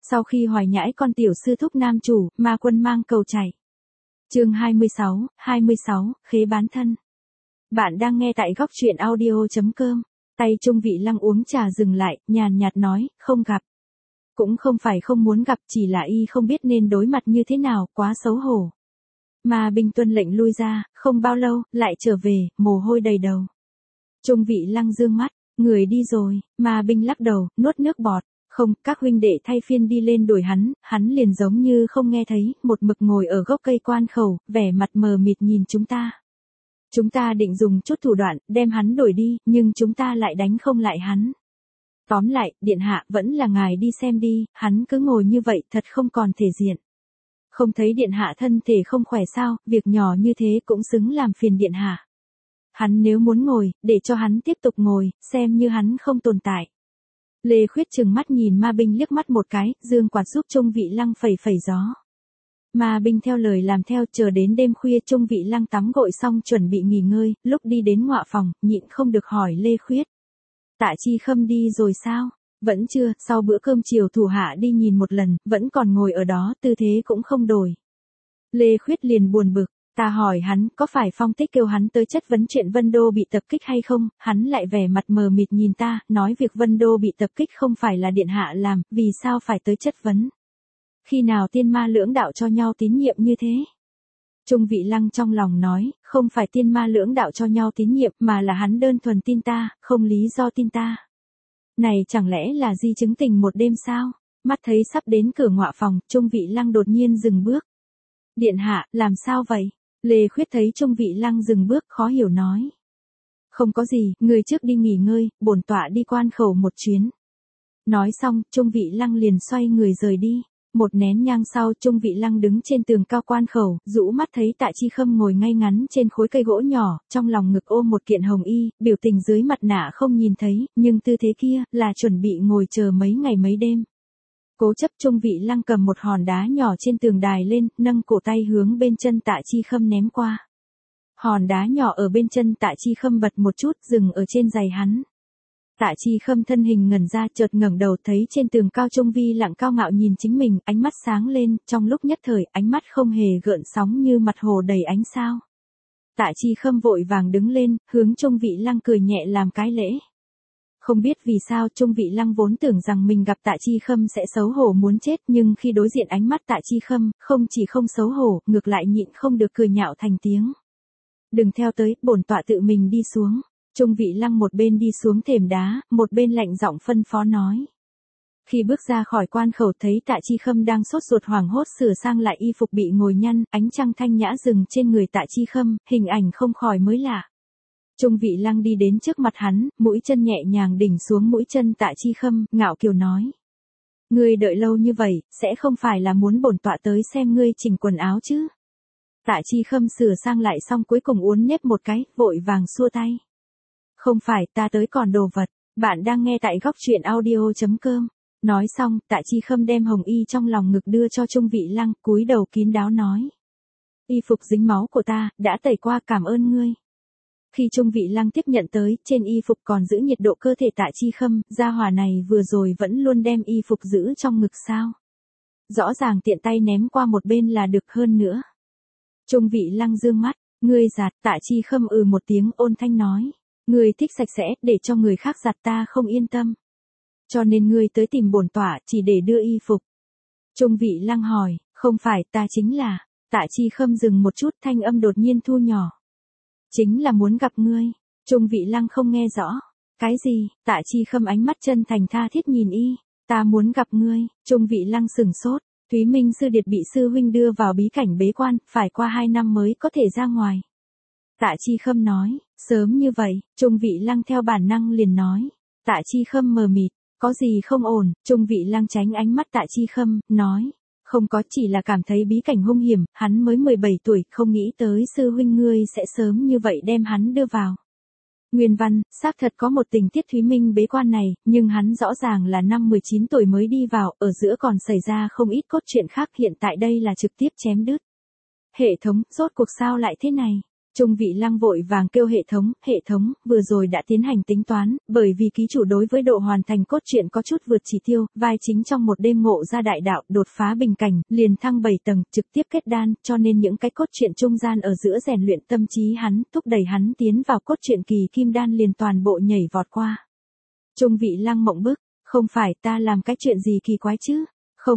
Sau khi hoài nhãi con tiểu sư thúc nam chủ, ma quân mang cầu chạy. Chương 26, khế bán thân. Bạn đang nghe tại góc truyện audio.com. Tay Trung Vị Lăng uống trà dừng lại, nhàn nhạt nói, không gặp. Cũng không phải không muốn gặp, chỉ là y không biết nên đối mặt như thế nào, quá xấu hổ. Ma binh tuân lệnh lui ra, không bao lâu, lại trở về, mồ hôi đầy đầu. Trung Vị Lăng dương mắt, người đi rồi, ma binh lắc đầu, nuốt nước bọt. Không, các huynh đệ thay phiên đi lên đuổi hắn liền giống như không nghe thấy, một mực ngồi ở gốc cây quan khẩu, vẻ mặt mờ mịt nhìn chúng ta. Chúng ta định dùng chút thủ đoạn, đem hắn đuổi đi, nhưng chúng ta lại đánh không lại hắn. Tóm lại, điện hạ, vẫn là ngài đi xem đi, hắn cứ ngồi như vậy, thật không còn thể diện. Không thấy điện hạ thân thể không khỏe sao, việc nhỏ như thế cũng xứng làm phiền điện hạ. Hắn nếu muốn ngồi, để cho hắn tiếp tục ngồi, xem như hắn không tồn tại. Lê Khuyết trừng mắt nhìn ma binh liếc mắt một cái, dương quạt giúp Trung Vị Lăng phẩy phẩy gió. Ma binh theo lời làm theo, chờ đến đêm khuya Trung Vị Lăng tắm gội xong chuẩn bị nghỉ ngơi, lúc đi đến ngọa phòng, nhịn không được hỏi Lê Khuyết. Tạ Chi Khâm đi rồi sao? Vẫn chưa, sau bữa cơm chiều thủ hạ đi nhìn một lần, vẫn còn ngồi ở đó, tư thế cũng không đổi. Lê Khuyết liền buồn bực. Ta hỏi hắn, có phải Phong Tích kêu hắn tới chất vấn chuyện Vân Đô bị tập kích hay không, hắn lại vẻ mặt mờ mịt nhìn ta, nói việc Vân Đô bị tập kích không phải là điện hạ làm, vì sao phải tới chất vấn. Khi nào tiên ma lưỡng đạo cho nhau tín nhiệm như thế? Trung Vị Lăng trong lòng nói, không phải tiên ma lưỡng đạo cho nhau tín nhiệm mà là hắn đơn thuần tin ta, không lý do tin ta. Này chẳng lẽ là di chứng tình một đêm sao? Mắt thấy sắp đến cửa ngọa phòng, Trung Vị Lăng đột nhiên dừng bước. Điện hạ, làm sao vậy? Lê Khuyết thấy Trung Vị Lăng dừng bước khó hiểu nói. Không có gì, người trước đi nghỉ ngơi, bổn tọa đi quan khẩu một chuyến. Nói xong, Trung Vị Lăng liền xoay người rời đi. Một nén nhang sau, Trung Vị Lăng đứng trên tường cao quan khẩu, rũ mắt thấy Tạ Chi Khâm ngồi ngay ngắn trên khối cây gỗ nhỏ, trong lòng ngực ôm một kiện hồng y, biểu tình dưới mặt nạ không nhìn thấy, nhưng tư thế kia, là chuẩn bị ngồi chờ mấy ngày mấy đêm. Cố chấp Trung Vị Lăng cầm một hòn đá nhỏ trên tường đài lên, nâng cổ tay hướng bên chân Tạ Chi Khâm ném qua. Hòn đá nhỏ ở bên chân Tạ Chi Khâm bật một chút, dừng ở trên giày hắn. Tạ Chi Khâm thân hình ngẩn ra, chợt ngẩng đầu thấy trên tường cao Trung Vi Lặng cao ngạo nhìn chính mình, ánh mắt sáng lên, trong lúc nhất thời, ánh mắt không hề gợn sóng như mặt hồ đầy ánh sao. Tạ Chi Khâm vội vàng đứng lên, hướng Trung Vị Lăng cười nhẹ làm cái lễ. Không biết vì sao Trung Vị Lăng vốn tưởng rằng mình gặp Tạ Chi Khâm sẽ xấu hổ muốn chết, nhưng khi đối diện ánh mắt Tạ Chi Khâm, không chỉ không xấu hổ, ngược lại nhịn không được cười nhạo thành tiếng. Đừng theo tới, bổn tọa tự mình đi xuống. Trung Vị Lăng một bên đi xuống thềm đá, một bên lạnh giọng phân phó nói. Khi bước ra khỏi quan khẩu thấy Tạ Chi Khâm đang sốt ruột hoảng hốt sửa sang lại y phục bị ngồi nhăn, ánh trăng thanh nhã dừng trên người Tạ Chi Khâm, hình ảnh không khỏi mới lạ. Trung Vị Lăng đi đến trước mặt hắn, mũi chân nhẹ nhàng đỉnh xuống mũi chân Tạ Chi Khâm, ngạo kiều nói. Ngươi đợi lâu như vậy, sẽ không phải là muốn bổn tọa tới xem ngươi chỉnh quần áo chứ? Tạ Chi Khâm sửa sang lại xong cuối cùng uốn nếp một cái, vội vàng xua tay. Không phải, ta tới còn đồ vật, bạn đang nghe tại góc truyện audio.com. Nói xong, Tạ Chi Khâm đem hồng y trong lòng ngực đưa cho Trung Vị Lăng, cúi đầu kín đáo nói. Y phục dính máu của ta, đã tẩy qua, cảm ơn ngươi. Khi Trung Vị Lăng tiếp nhận tới, trên y phục còn giữ nhiệt độ cơ thể Tạ Chi Khâm, gia hỏa này vừa rồi vẫn luôn đem y phục giữ trong ngực sao. Rõ ràng tiện tay ném qua một bên là được hơn nữa. Trung Vị Lăng dương mắt, ngươi giặt, Tạ Chi Khâm một tiếng ôn thanh nói. Ngươi thích sạch sẽ, để cho người khác giặt ta không yên tâm. Cho nên ngươi tới tìm bổn tọa, chỉ để đưa y phục. Trung Vị Lăng hỏi, không phải, ta chính là. Tạ Chi Khâm dừng một chút, thanh âm đột nhiên thu nhỏ. Chính là muốn gặp ngươi. Trung Vị Lăng không nghe rõ. Cái gì? Tạ Chi Khâm ánh mắt chân thành tha thiết nhìn y. Ta muốn gặp ngươi. Trung Vị Lăng sửng sốt. Thúy Minh Sư Điệt bị sư huynh đưa vào bí cảnh bế quan, phải qua 2 năm mới có thể ra ngoài. Tạ Chi Khâm nói, sớm như vậy, Trung Vị Lăng theo bản năng liền nói. Tạ Chi Khâm mờ mịt, có gì không ổn, Trung Vị Lăng tránh ánh mắt Tạ Chi Khâm, nói. Không có, chỉ là cảm thấy bí cảnh hung hiểm, hắn mới 17 tuổi, không nghĩ tới sư huynh ngươi sẽ sớm như vậy đem hắn đưa vào. Nguyên văn, xác thật có một tình tiết Thúy Minh bế quan này, nhưng hắn rõ ràng là năm 19 tuổi mới đi vào, ở giữa còn xảy ra không ít cốt truyện khác, hiện tại đây là trực tiếp chém đứt. Hệ thống, rốt cuộc sao lại thế này? Trung Vị Lăng vội vàng kêu hệ thống, vừa rồi đã tiến hành tính toán, bởi vì ký chủ đối với độ hoàn thành cốt truyện có chút vượt chỉ tiêu, vai chính trong một đêm ngộ ra đại đạo, đột phá bình cảnh, liền thăng 7 tầng, trực tiếp kết đan, cho nên những cái cốt truyện trung gian ở giữa rèn luyện tâm trí hắn, thúc đẩy hắn tiến vào cốt truyện kỳ kim đan liền toàn bộ nhảy vọt qua. Trung Vị Lăng mộng bức, không phải ta làm cái chuyện gì kỳ quái chứ?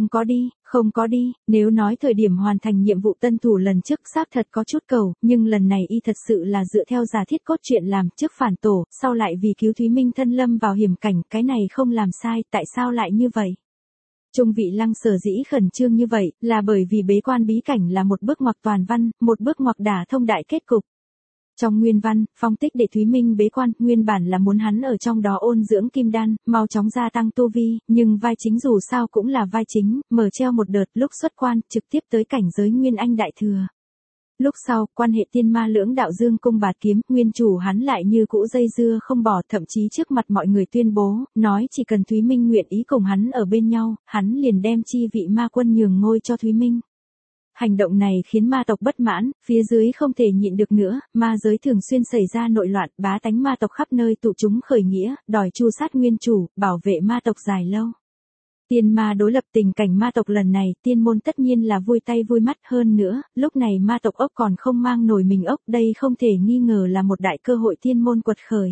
Không có đi, nếu nói thời điểm hoàn thành nhiệm vụ tân thủ lần trước xác thật có chút cầu, nhưng lần này y thật sự là dựa theo giả thiết cốt truyện làm trước phản tổ, sau lại vì cứu Thúy Minh thân lâm vào hiểm cảnh, cái này không làm sai, tại sao lại như vậy? Trung Vị Lăng sở dĩ khẩn trương như vậy, là bởi vì bế quan bí cảnh là một bước ngoặc toàn văn, một bước ngoặc đả thông đại kết cục. Trong nguyên văn, phong tích để Thúy Minh bế quan, nguyên bản là muốn hắn ở trong đó ôn dưỡng kim đan, mau chóng gia tăng tu vi, nhưng vai chính dù sao cũng là vai chính, mở treo một đợt lúc xuất quan, trực tiếp tới cảnh giới Nguyên Anh Đại Thừa. Lúc sau, quan hệ tiên ma lưỡng đạo dương cung bạt kiếm, nguyên chủ hắn lại như cũ dây dưa không bỏ, thậm chí trước mặt mọi người tuyên bố, nói chỉ cần Thúy Minh nguyện ý cùng hắn ở bên nhau, hắn liền đem chi vị ma quân nhường ngôi cho Thúy Minh. Hành động này khiến ma tộc bất mãn, phía dưới không thể nhịn được nữa, ma giới thường xuyên xảy ra nội loạn, bá tánh ma tộc khắp nơi tụ chúng khởi nghĩa, đòi tru sát nguyên chủ, bảo vệ ma tộc dài lâu. Tiên ma đối lập tình cảnh ma tộc lần này, tiên môn tất nhiên là vui tay vui mắt hơn nữa, lúc này ma tộc ốc còn không mang nổi mình ốc, đây không thể nghi ngờ là một đại cơ hội tiên môn quật khởi.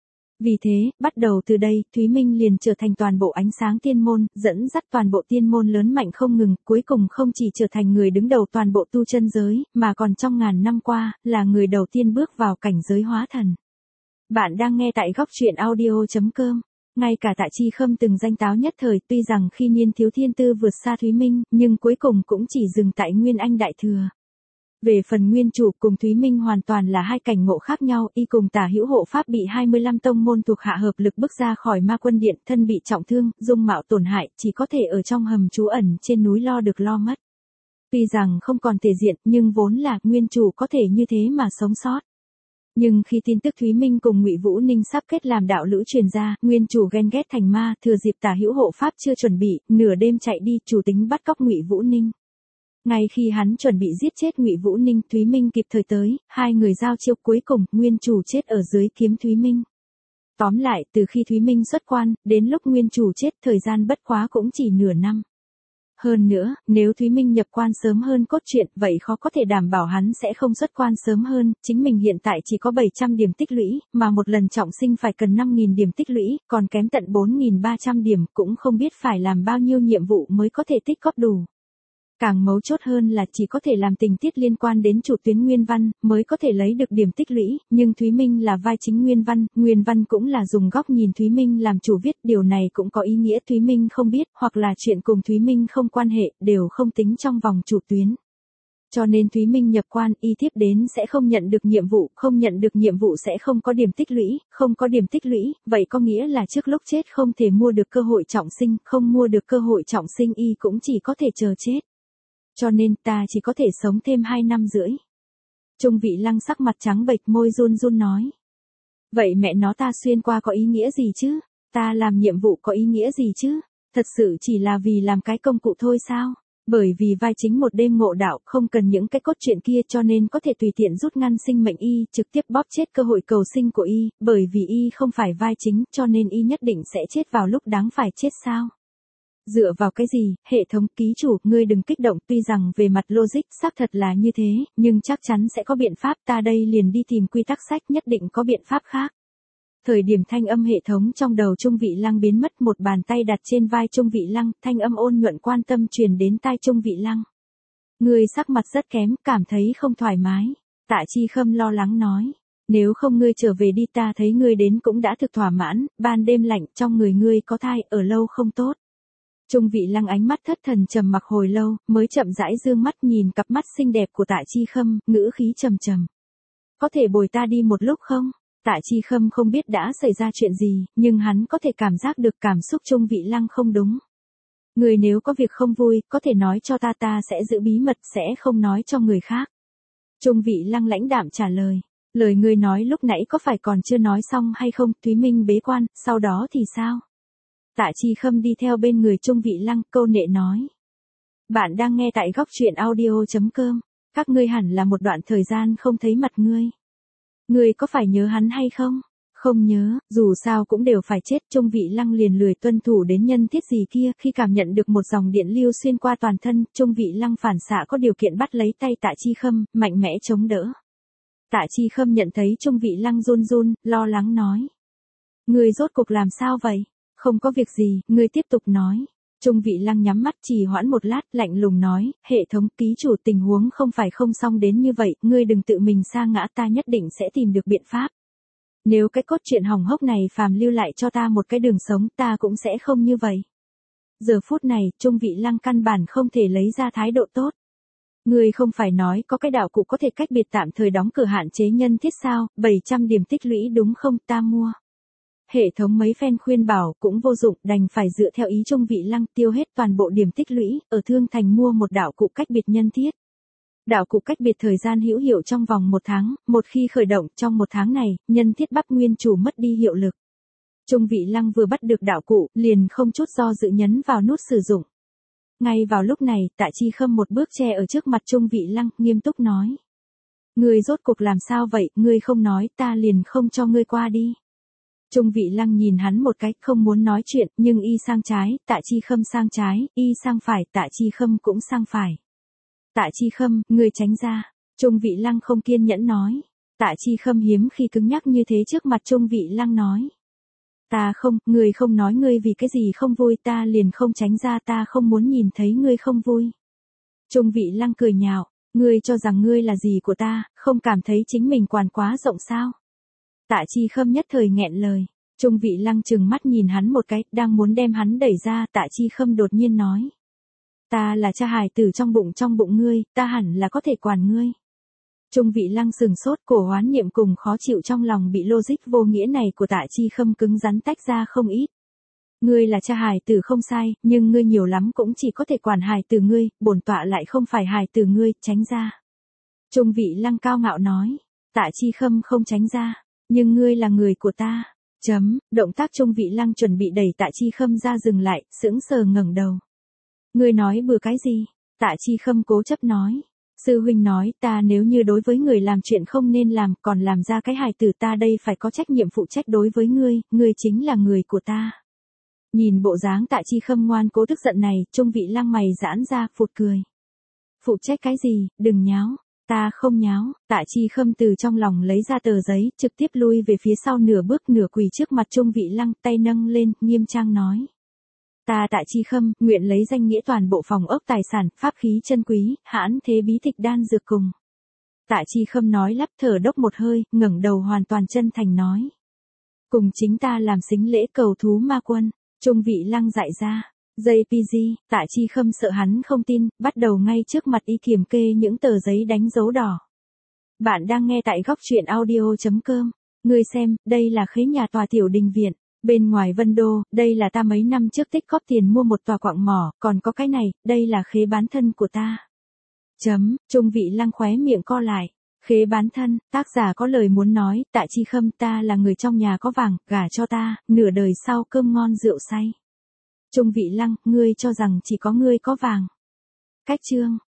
Vì thế, bắt đầu từ đây, Thúy Minh liền trở thành toàn bộ ánh sáng tiên môn, dẫn dắt toàn bộ tiên môn lớn mạnh không ngừng, cuối cùng không chỉ trở thành người đứng đầu toàn bộ tu chân giới, mà còn trong ngàn năm qua, là người đầu tiên bước vào cảnh giới hóa thần. Bạn đang nghe tại góc truyện audio.com. Ngay cả Tạ Chi Khâm từng danh táo nhất thời, tuy rằng khi niên thiếu thiên tư vượt xa Thúy Minh, nhưng cuối cùng cũng chỉ dừng tại Nguyên Anh Đại Thừa. Về phần nguyên chủ cùng Thúy Minh hoàn toàn là hai cảnh ngộ khác nhau, y cùng Tả Hữu hộ pháp bị 25 tông môn thuộc hạ hợp lực bước ra khỏi ma quân điện, thân bị trọng thương, dung mạo tổn hại, chỉ có thể ở trong hầm trú ẩn trên núi lo được lo mất. Tuy rằng không còn thể diện, nhưng vốn là nguyên chủ có thể như thế mà sống sót. Nhưng khi tin tức Thúy Minh cùng Ngụy Vũ Ninh sắp kết làm đạo lữ truyền ra, nguyên chủ ghen ghét thành ma, thừa dịp Tả Hữu hộ pháp chưa chuẩn bị, nửa đêm chạy đi, chủ tính bắt cóc Ngụy Vũ Ninh. Ngay khi hắn chuẩn bị giết chết Ngụy Vũ Ninh, Thúy Minh kịp thời tới, hai người giao chiêu, cuối cùng nguyên chủ chết ở dưới kiếm Thúy Minh. Tóm lại, từ khi Thúy Minh xuất quan, đến lúc nguyên chủ chết, thời gian bất quá cũng chỉ nửa năm. Hơn nữa, nếu Thúy Minh nhập quan sớm hơn cốt truyện, vậy khó có thể đảm bảo hắn sẽ không xuất quan sớm hơn, chính mình hiện tại chỉ có 700 điểm tích lũy, mà một lần trọng sinh phải cần 5.000 điểm tích lũy, còn kém tận 4.300 điểm, cũng không biết phải làm bao nhiêu nhiệm vụ mới có thể tích góp đủ. Càng mấu chốt hơn là chỉ có thể làm tình tiết liên quan đến chủ tuyến nguyên văn, mới có thể lấy được điểm tích lũy, nhưng Thúy Minh là vai chính nguyên văn cũng là dùng góc nhìn Thúy Minh làm chủ viết, điều này cũng có ý nghĩa Thúy Minh không biết, hoặc là chuyện cùng Thúy Minh không quan hệ, đều không tính trong vòng chủ tuyến. Cho nên Thúy Minh nhập quan, y tiếp đến sẽ không nhận được nhiệm vụ, không nhận được nhiệm vụ sẽ không có điểm tích lũy, không có điểm tích lũy, vậy có nghĩa là trước lúc chết không thể mua được cơ hội trọng sinh, không mua được cơ hội trọng sinh y cũng chỉ có thể chờ chết. Cho nên ta chỉ có thể sống thêm 2 năm rưỡi. Trung Vị Lăng sắc mặt trắng bệch, môi run run nói. Vậy mẹ nó ta xuyên qua có ý nghĩa gì chứ? Ta làm nhiệm vụ có ý nghĩa gì chứ? Thật sự chỉ là vì làm cái công cụ thôi sao? Bởi vì vai chính một đêm ngộ đạo không cần những cái cốt truyện kia cho nên có thể tùy tiện rút ngăn sinh mệnh y, trực tiếp bóp chết cơ hội cầu sinh của y, bởi vì y không phải vai chính cho nên y nhất định sẽ chết vào lúc đáng phải chết sao? Dựa vào cái gì, hệ thống ký chủ, ngươi đừng kích động, tuy rằng về mặt logic xác thật là như thế, nhưng chắc chắn sẽ có biện pháp, ta đây liền đi tìm quy tắc sách, nhất định có biện pháp khác. Thời điểm thanh âm hệ thống trong đầu Trung Vị Lăng biến mất, một bàn tay đặt trên vai Trung Vị Lăng, thanh âm ôn nhuận quan tâm truyền đến tai Trung Vị Lăng. Ngươi sắc mặt rất kém, cảm thấy không thoải mái. Tạ Chi Khâm lo lắng nói. Nếu không ngươi trở về đi, ta thấy ngươi đến cũng đã thực thỏa mãn, ban đêm lạnh, trong người ngươi có thai, ở lâu không tốt. Trung Vị Lăng ánh mắt thất thần trầm mặc hồi lâu, mới chậm rãi dương mắt nhìn cặp mắt xinh đẹp của Tạ Chi Khâm, ngữ khí trầm trầm. Có thể bồi ta đi một lúc không? Tạ Chi Khâm không biết đã xảy ra chuyện gì, nhưng hắn có thể cảm giác được cảm xúc Trung Vị Lăng không đúng. Người nếu có việc không vui, có thể nói cho ta sẽ giữ bí mật, sẽ không nói cho người khác. Trung Vị Lăng lãnh đạm trả lời. Lời ngươi nói lúc nãy có phải còn chưa nói xong hay không? Thúy Minh bế quan, sau đó thì sao? Tạ Chi Khâm đi theo bên người Trung Vị Lăng, câu nệ nói. Bạn đang nghe tại góc truyện audio.com. Các ngươi hẳn là một đoạn thời gian không thấy mặt ngươi. Ngươi có phải nhớ hắn hay không? Không nhớ, dù sao cũng đều phải chết. Trung Vị Lăng liền lười tuân thủ đến nhân thiết gì kia, khi cảm nhận được một dòng điện lưu xuyên qua toàn thân, Trung Vị Lăng phản xạ có điều kiện bắt lấy tay Tạ Chi Khâm, mạnh mẽ chống đỡ. Tạ Chi Khâm nhận thấy Trung Vị Lăng run run, lo lắng nói. Ngươi rốt cuộc làm sao vậy? Không có việc gì, ngươi tiếp tục nói. Trung Vị Lăng nhắm mắt trì hoãn một lát, lạnh lùng nói, hệ thống ký chủ tình huống không phải không xong đến như vậy, ngươi đừng tự mình sa ngã, ta nhất định sẽ tìm được biện pháp. Nếu cái cốt truyện hỏng hốc này phàm lưu lại cho ta một cái đường sống, ta cũng sẽ không như vậy. Giờ phút này, Trung Vị Lăng căn bản không thể lấy ra thái độ tốt. Ngươi không phải nói có cái đạo cụ có thể cách biệt tạm thời đóng cửa hạn chế nhân thiết sao, 700 điểm tích lũy đúng không, ta mua. Hệ thống mấy phen khuyên bảo cũng vô dụng, đành phải dựa theo ý Trung Vị Lăng tiêu hết toàn bộ điểm tích lũy, ở Thương Thành mua một đạo cụ cách biệt nhân thiết. Đạo cụ cách biệt thời gian hữu hiệu trong vòng 1 tháng, một khi khởi động trong 1 tháng này, nhân thiết bắp nguyên chủ mất đi hiệu lực. Trung Vị Lăng vừa bắt được đạo cụ, liền không chút do dự nhấn vào nút sử dụng. Ngay vào lúc này, Tạ Chi Khâm một bước che ở trước mặt Trung Vị Lăng, nghiêm túc nói. Ngươi rốt cuộc làm sao vậy, ngươi không nói, ta liền không cho ngươi qua đi. Trung Vị Lăng nhìn hắn một cái, không muốn nói chuyện, nhưng y sang trái, Tạ Chi Khâm sang trái, y sang phải, Tạ Chi Khâm cũng sang phải. Tạ Chi Khâm, ngươi tránh ra. Trung Vị Lăng không kiên nhẫn nói. Tạ Chi Khâm hiếm khi cứng nhắc như thế trước mặt Trung Vị Lăng nói. Ta không, ngươi không nói ngươi vì cái gì không vui, ta liền không tránh ra, ta không muốn nhìn thấy ngươi không vui. Trung Vị Lăng cười nhạo, ngươi cho rằng ngươi là gì của ta, không cảm thấy chính mình quản quá rộng sao? Tạ Chi Khâm nhất thời nghẹn lời. Trung Vị Lăng trừng mắt nhìn hắn một cái, đang muốn đem hắn đẩy ra, Tạ Chi Khâm đột nhiên nói. Ta là cha hài tử trong bụng ngươi, ta hẳn là có thể quản ngươi. Trung Vị Lăng sừng sốt, cổ hoán niệm cùng khó chịu trong lòng bị logic vô nghĩa này của Tạ Chi Khâm cứng rắn tách ra không ít. Ngươi là cha hài tử không sai, nhưng ngươi nhiều lắm cũng chỉ có thể quản hài tử ngươi, bổn tọa lại không phải hài tử ngươi, tránh ra. Trung Vị Lăng cao ngạo nói. Tạ Chi Khâm không tránh ra, nhưng ngươi là người của ta. Động tác Trung Vị Lăng chuẩn bị đẩy Tạ Chi Khâm ra dừng lại, sững sờ ngẩng đầu. Ngươi nói bừa cái gì? Tạ Chi Khâm cố chấp nói. Sư huynh nói, ta nếu như đối với người làm chuyện không nên làm, còn làm ra cái hài tử, ta đây phải có trách nhiệm phụ trách đối với ngươi, ngươi chính là người của ta. Nhìn bộ dáng Tạ Chi Khâm ngoan cố tức giận này, Trung Vị Lăng mày giãn ra, phụt cười. Phụ trách cái gì, đừng nháo. Ta không nháo. Tạ Chi Khâm từ trong lòng lấy ra tờ giấy, trực tiếp lui về phía sau nửa bước nửa quỳ trước mặt Trung Vị Lăng, tay nâng lên, nghiêm trang nói. Ta Tạ Chi Khâm, nguyện lấy danh nghĩa toàn bộ phòng ốc tài sản, pháp khí chân quý, hãn thế bí tịch đan dược cùng. Tạ Chi Khâm nói lắp thở đốc một hơi, ngẩng đầu hoàn toàn chân thành nói. Cùng chính ta làm sính lễ cầu thú ma quân. Trung Vị Lăng dại ra. JPG, Tạ Chi Khâm sợ hắn không tin, bắt đầu ngay trước mặt y kiểm kê những tờ giấy đánh dấu đỏ. Bạn đang nghe tại góc truyện audio.com. Ngươi xem, đây là khế nhà tòa tiểu đình viện. Bên ngoài Vân Đô, đây là ta mấy năm trước tích góp tiền mua một tòa quặng mỏ, còn có cái này, đây là khế bán thân của ta. Trung Vị Lăng khóe miệng co lại. Khế bán thân, tác giả có lời muốn nói, Tạ Chi Khâm, ta là người trong nhà có vàng, gả cho ta, nửa đời sau cơm ngon rượu say. Trung Vị Lăng, ngươi cho rằng chỉ có ngươi có vàng. Cách chương.